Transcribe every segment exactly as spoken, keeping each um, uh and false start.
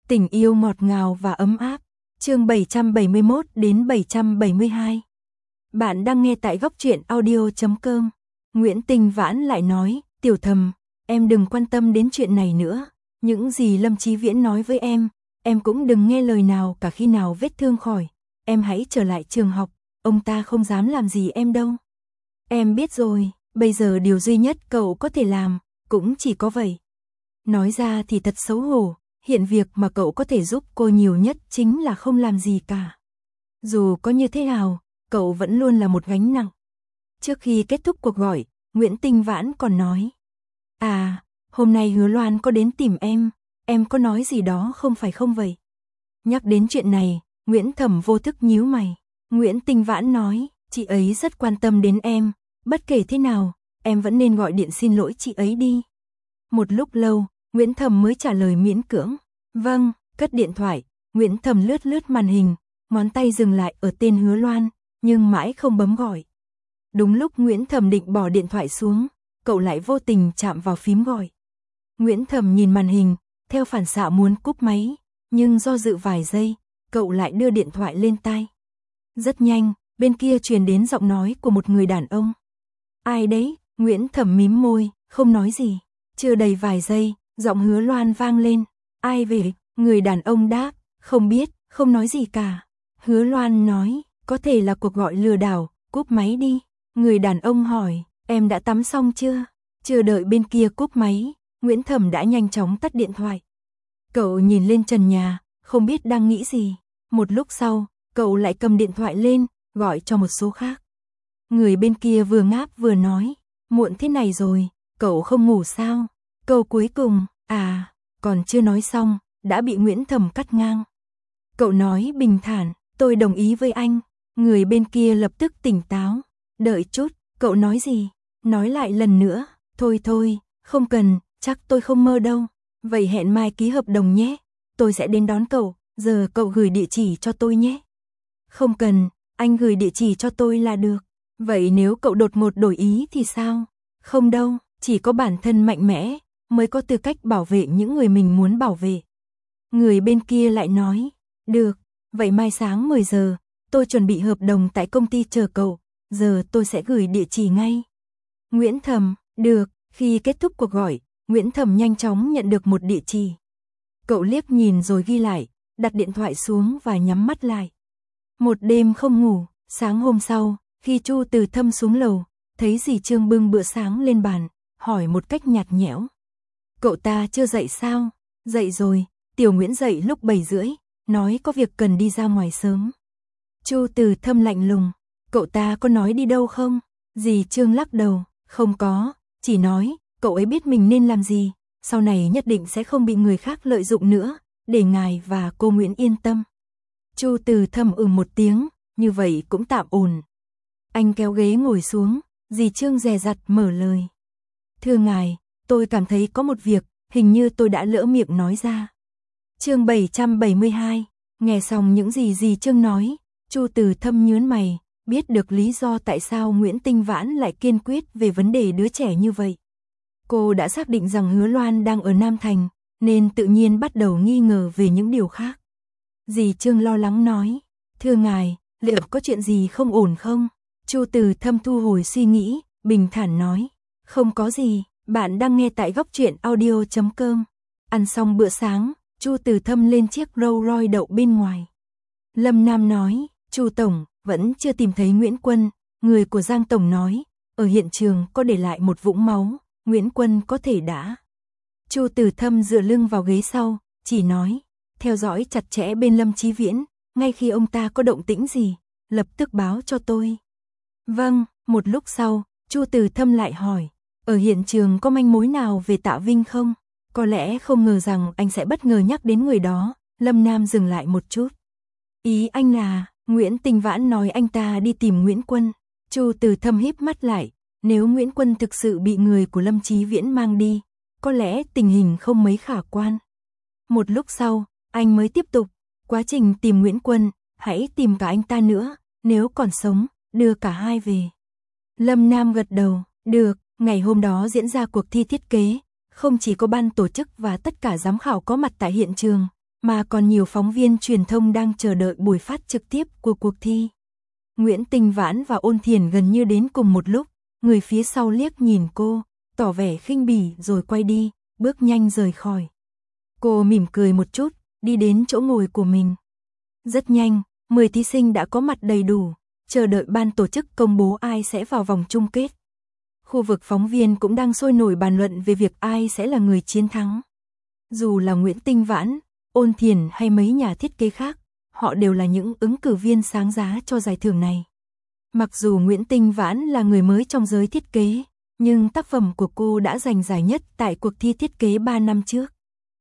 Tình yêu ngọt ngào và ấm áp. Chương bảy trăm bảy mươi mốt đến bảy trăm bảy mươi hai. Bạn đang nghe tại góc truyện audio chấm com. Nguyễn Tinh Vãn lại nói, "Tiểu Thầm, em đừng quan tâm đến chuyện này nữa, những gì Lâm Chí Viễn nói với em, em cũng đừng nghe lời nào cả, khi nào vết thương khỏi, em hãy trở lại trường học, ông ta không dám làm gì em đâu." "Em biết rồi, bây giờ điều duy nhất cậu có thể làm cũng chỉ có vậy." Nói ra thì thật xấu hổ, hiện việc mà cậu có thể giúp cô nhiều nhất chính là không làm gì cả. Dù có như thế nào, cậu vẫn luôn là một gánh nặng. Trước khi kết thúc cuộc gọi, Nguyễn Tinh Vãn còn nói, "À, hôm nay Hứa Loan có đến tìm em, em có nói gì đó không phải không vậy?" Nhắc đến chuyện này, Nguyễn Thẩm vô thức nhíu mày. Nguyễn Tinh Vãn nói, "Chị ấy rất quan tâm đến em, bất kể thế nào, em vẫn nên gọi điện xin lỗi chị ấy đi." Một lúc lâu, Nguyễn Thẩm mới trả lời miễn cưỡng, "Vâng." Cất điện thoại, Nguyễn Thẩm lướt lướt màn hình, ngón tay dừng lại ở tên Hứa Loan, nhưng mãi không bấm gọi. Đúng lúc Nguyễn Thẩm định bỏ điện thoại xuống, cậu lại vô tình chạm vào phím gọi. Nguyễn Thẩm nhìn màn hình, theo phản xạ muốn cúp máy, nhưng do dự vài giây, cậu lại đưa điện thoại lên tai. Rất nhanh, bên kia truyền đến giọng nói của một người đàn ông. "Ai đấy?" Nguyễn Thẩm mím môi, không nói gì. Chưa đầy vài giây, giọng Hứa Loan vang lên. "Ai về?" Người đàn ông đáp, "Không biết." Không nói gì cả. Hứa Loan nói, "Có thể là cuộc gọi lừa đảo, cúp máy đi." Người đàn ông hỏi, "Em đã tắm xong chưa?" Chưa đợi bên kia cúp máy, Nguyễn Thẩm đã nhanh chóng tắt điện thoại. Cậu nhìn lên trần nhà, không biết đang nghĩ gì. Một lúc sau, cậu lại cầm điện thoại lên, gọi cho một số khác. Người bên kia vừa ngáp vừa nói, "Muộn thế này rồi, cậu không ngủ sao?" Câu cuối cùng, "À," còn chưa nói xong, đã bị Nguyễn Thẩm cắt ngang. Cậu nói bình thản, "Tôi đồng ý với anh." Người bên kia lập tức tỉnh táo. "Đợi chút." Cậu nói gì? Nói lại lần nữa. "Thôi thôi, không cần, chắc tôi không mơ đâu." "Vậy hẹn mai ký hợp đồng nhé. Tôi sẽ đến đón cậu, giờ cậu gửi địa chỉ cho tôi nhé." "Không cần, anh gửi địa chỉ cho tôi là được." "Vậy nếu cậu đột ngột đổi ý thì sao?" "Không đâu, chỉ có bản thân mạnh mẽ mới có tư cách bảo vệ những người mình muốn bảo vệ." Người bên kia lại nói, "Được, vậy mai sáng mười giờ, tôi chuẩn bị hợp đồng tại công ty chờ cậu, giờ tôi sẽ gửi địa chỉ ngay." Nguyễn Thẩm, "Được." Khi kết thúc cuộc gọi, Nguyễn Thẩm nhanh chóng nhận được một địa chỉ. Cậu liếc nhìn rồi ghi lại, đặt điện thoại xuống và nhắm mắt lại. Một đêm không ngủ, sáng hôm sau, khi Chu Từ Thâm xuống lầu, thấy dì Trương bưng bữa sáng lên bàn, hỏi một cách nhạt nhẽo, "Cậu ta chưa dậy sao?" "Dậy rồi, Tiểu Nguyễn dậy lúc bảy rưỡi, nói có việc cần đi ra ngoài sớm." Chu Từ Thâm lạnh lùng, "Cậu ta có nói đi đâu không?" Dì Trương lắc đầu, "Không có, chỉ nói, cậu ấy biết mình nên làm gì, sau này nhất định sẽ không bị người khác lợi dụng nữa, để ngài và cô Nguyễn yên tâm." Chu Từ Thâm ừ một tiếng, "Như vậy cũng tạm ổn." Anh kéo ghế ngồi xuống, dì Trương dè dặt mở lời, "Thưa ngài, tôi cảm thấy có một việc, hình như tôi đã lỡ miệng nói ra." Chương bảy trăm bảy mươi hai. Nghe xong những gì dì Trương nói, Chu Từ Thâm nhướng mày, biết được lý do tại sao Nguyễn Tinh Vãn lại kiên quyết về vấn đề đứa trẻ như vậy. Cô đã xác định rằng Hứa Loan đang ở Nam Thành, nên tự nhiên bắt đầu nghi ngờ về những điều khác. Dì Trương lo lắng nói, "Thưa ngài, liệu có chuyện gì không ổn không?" Chu Từ Thâm thu hồi suy nghĩ, bình thản nói, "Không có gì." Bạn đang nghe tại góc truyện audio chấm com. Ăn xong bữa sáng, Chu Từ Thâm lên chiếc Rolls Royce đậu bên ngoài. Lâm Nam nói, "Chu Tổng, vẫn chưa tìm thấy Nguyễn Quân." Người của Giang Tổng nói, "Ở hiện trường có để lại một vũng máu, Nguyễn Quân có thể đã." Chu Từ Thâm dựa lưng vào ghế sau, chỉ nói, "Theo dõi chặt chẽ bên Lâm Chí Viễn, ngay khi ông ta có động tĩnh gì, lập tức báo cho tôi." "Vâng." Một lúc sau, Chu Từ Thâm lại hỏi, "Ở hiện trường có manh mối nào về Tạ Vinh không?" Có lẽ không ngờ rằng anh sẽ bất ngờ nhắc đến người đó. Lâm Nam dừng lại một chút. "Ý anh là?" Nguyễn Tinh Vãn nói anh ta đi tìm Nguyễn Quân. Chu Từ Thâm híp mắt lại, nếu Nguyễn Quân thực sự bị người của Lâm Chí Viễn mang đi, có lẽ tình hình không mấy khả quan. Một lúc sau, anh mới tiếp tục, "Quá trình tìm Nguyễn Quân, hãy tìm cả anh ta nữa, nếu còn sống, đưa cả hai về." Lâm Nam gật đầu, "Được." Ngày hôm đó diễn ra cuộc thi thiết kế, không chỉ có ban tổ chức và tất cả giám khảo có mặt tại hiện trường, mà còn nhiều phóng viên truyền thông đang chờ đợi buổi phát trực tiếp của cuộc thi. Nguyễn Tinh Vãn và Ôn Thiển gần như đến cùng một lúc, người phía sau liếc nhìn cô, tỏ vẻ khinh bỉ rồi quay đi, bước nhanh rời khỏi. Cô mỉm cười một chút, đi đến chỗ ngồi của mình. Rất nhanh, mười thí sinh đã có mặt đầy đủ, chờ đợi ban tổ chức công bố ai sẽ vào vòng chung kết. Khu vực phóng viên cũng đang sôi nổi bàn luận về việc ai sẽ là người chiến thắng. Dù là Nguyễn Tinh Vãn, Ôn Thiển hay mấy nhà thiết kế khác, họ đều là những ứng cử viên sáng giá cho giải thưởng này. Mặc dù Nguyễn Tinh Vãn là người mới trong giới thiết kế, nhưng tác phẩm của cô đã giành giải nhất tại cuộc thi thiết kế ba năm trước.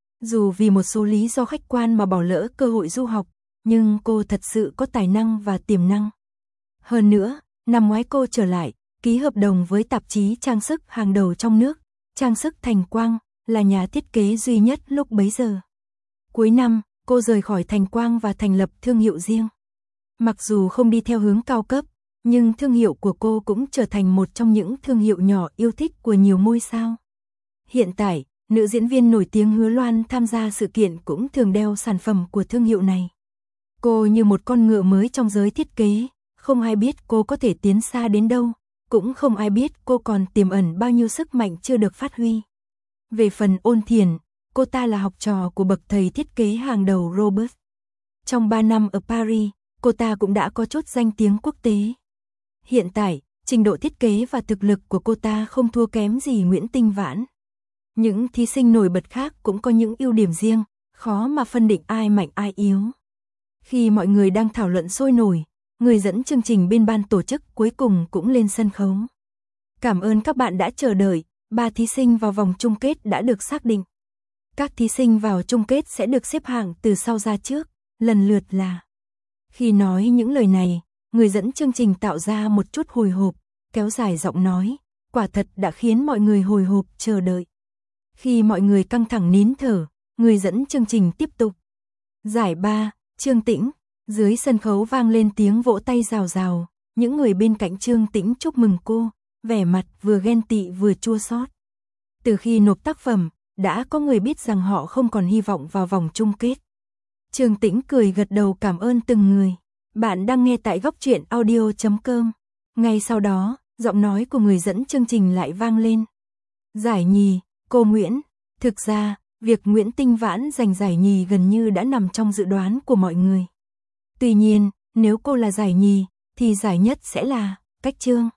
Dù vì một số lý do khách quan mà bỏ lỡ cơ hội du học, nhưng cô thật sự có tài năng và tiềm năng. Hơn nữa, năm ngoái cô trở lại, ký hợp đồng với tạp chí trang sức hàng đầu trong nước, Trang sức Thành Quang, là nhà thiết kế duy nhất lúc bấy giờ. Cuối năm, cô rời khỏi Thành Quang và thành lập thương hiệu riêng. Mặc dù không đi theo hướng cao cấp, nhưng thương hiệu của cô cũng trở thành một trong những thương hiệu nhỏ yêu thích của nhiều ngôi sao. Hiện tại, nữ diễn viên nổi tiếng Hứa Loan tham gia sự kiện cũng thường đeo sản phẩm của thương hiệu này. Cô như một con ngựa mới trong giới thiết kế, không ai biết cô có thể tiến xa đến đâu, cũng không ai biết cô còn tiềm ẩn bao nhiêu sức mạnh chưa được phát huy. Về phần Ôn Thiển, cô ta là học trò của bậc thầy thiết kế hàng đầu Robert. Trong ba năm ở Paris, cô ta cũng đã có chút danh tiếng quốc tế. Hiện tại, trình độ thiết kế và thực lực của cô ta không thua kém gì Nguyễn Tinh Vãn. Những thí sinh nổi bật khác cũng có những ưu điểm riêng, khó mà phân định ai mạnh ai yếu. Khi mọi người đang thảo luận sôi nổi, người dẫn chương trình bên ban tổ chức cuối cùng cũng lên sân khấu. Cảm ơn các bạn đã chờ đợi, ba thí sinh vào vòng chung kết đã được xác định. Các thí sinh vào chung kết sẽ được xếp hạng từ sau ra trước, lần lượt là. Khi nói những lời này, người dẫn chương trình tạo ra một chút hồi hộp, kéo dài giọng nói, quả thật đã khiến mọi người hồi hộp chờ đợi. Khi mọi người căng thẳng nín thở, người dẫn chương trình tiếp tục. Giải ba, Trương Tĩnh. Dưới sân khấu vang lên tiếng vỗ tay rào rào, những người bên cạnh Trương Tĩnh chúc mừng cô, vẻ mặt vừa ghen tị vừa chua xót. Từ khi nộp tác phẩm, đã có người biết rằng họ không còn hy vọng vào vòng chung kết. Trương Tĩnh cười gật đầu cảm ơn từng người. Bạn đang nghe tại góc truyện audio chấm com. Ngay sau đó, giọng nói của người dẫn chương trình lại vang lên. Giải nhì, cô Nguyễn. Thực ra, việc Nguyễn Tinh Vãn giành giải nhì gần như đã nằm trong dự đoán của mọi người. Tuy nhiên, nếu cô là giải nhì, thì giải nhất sẽ là Cách Trương.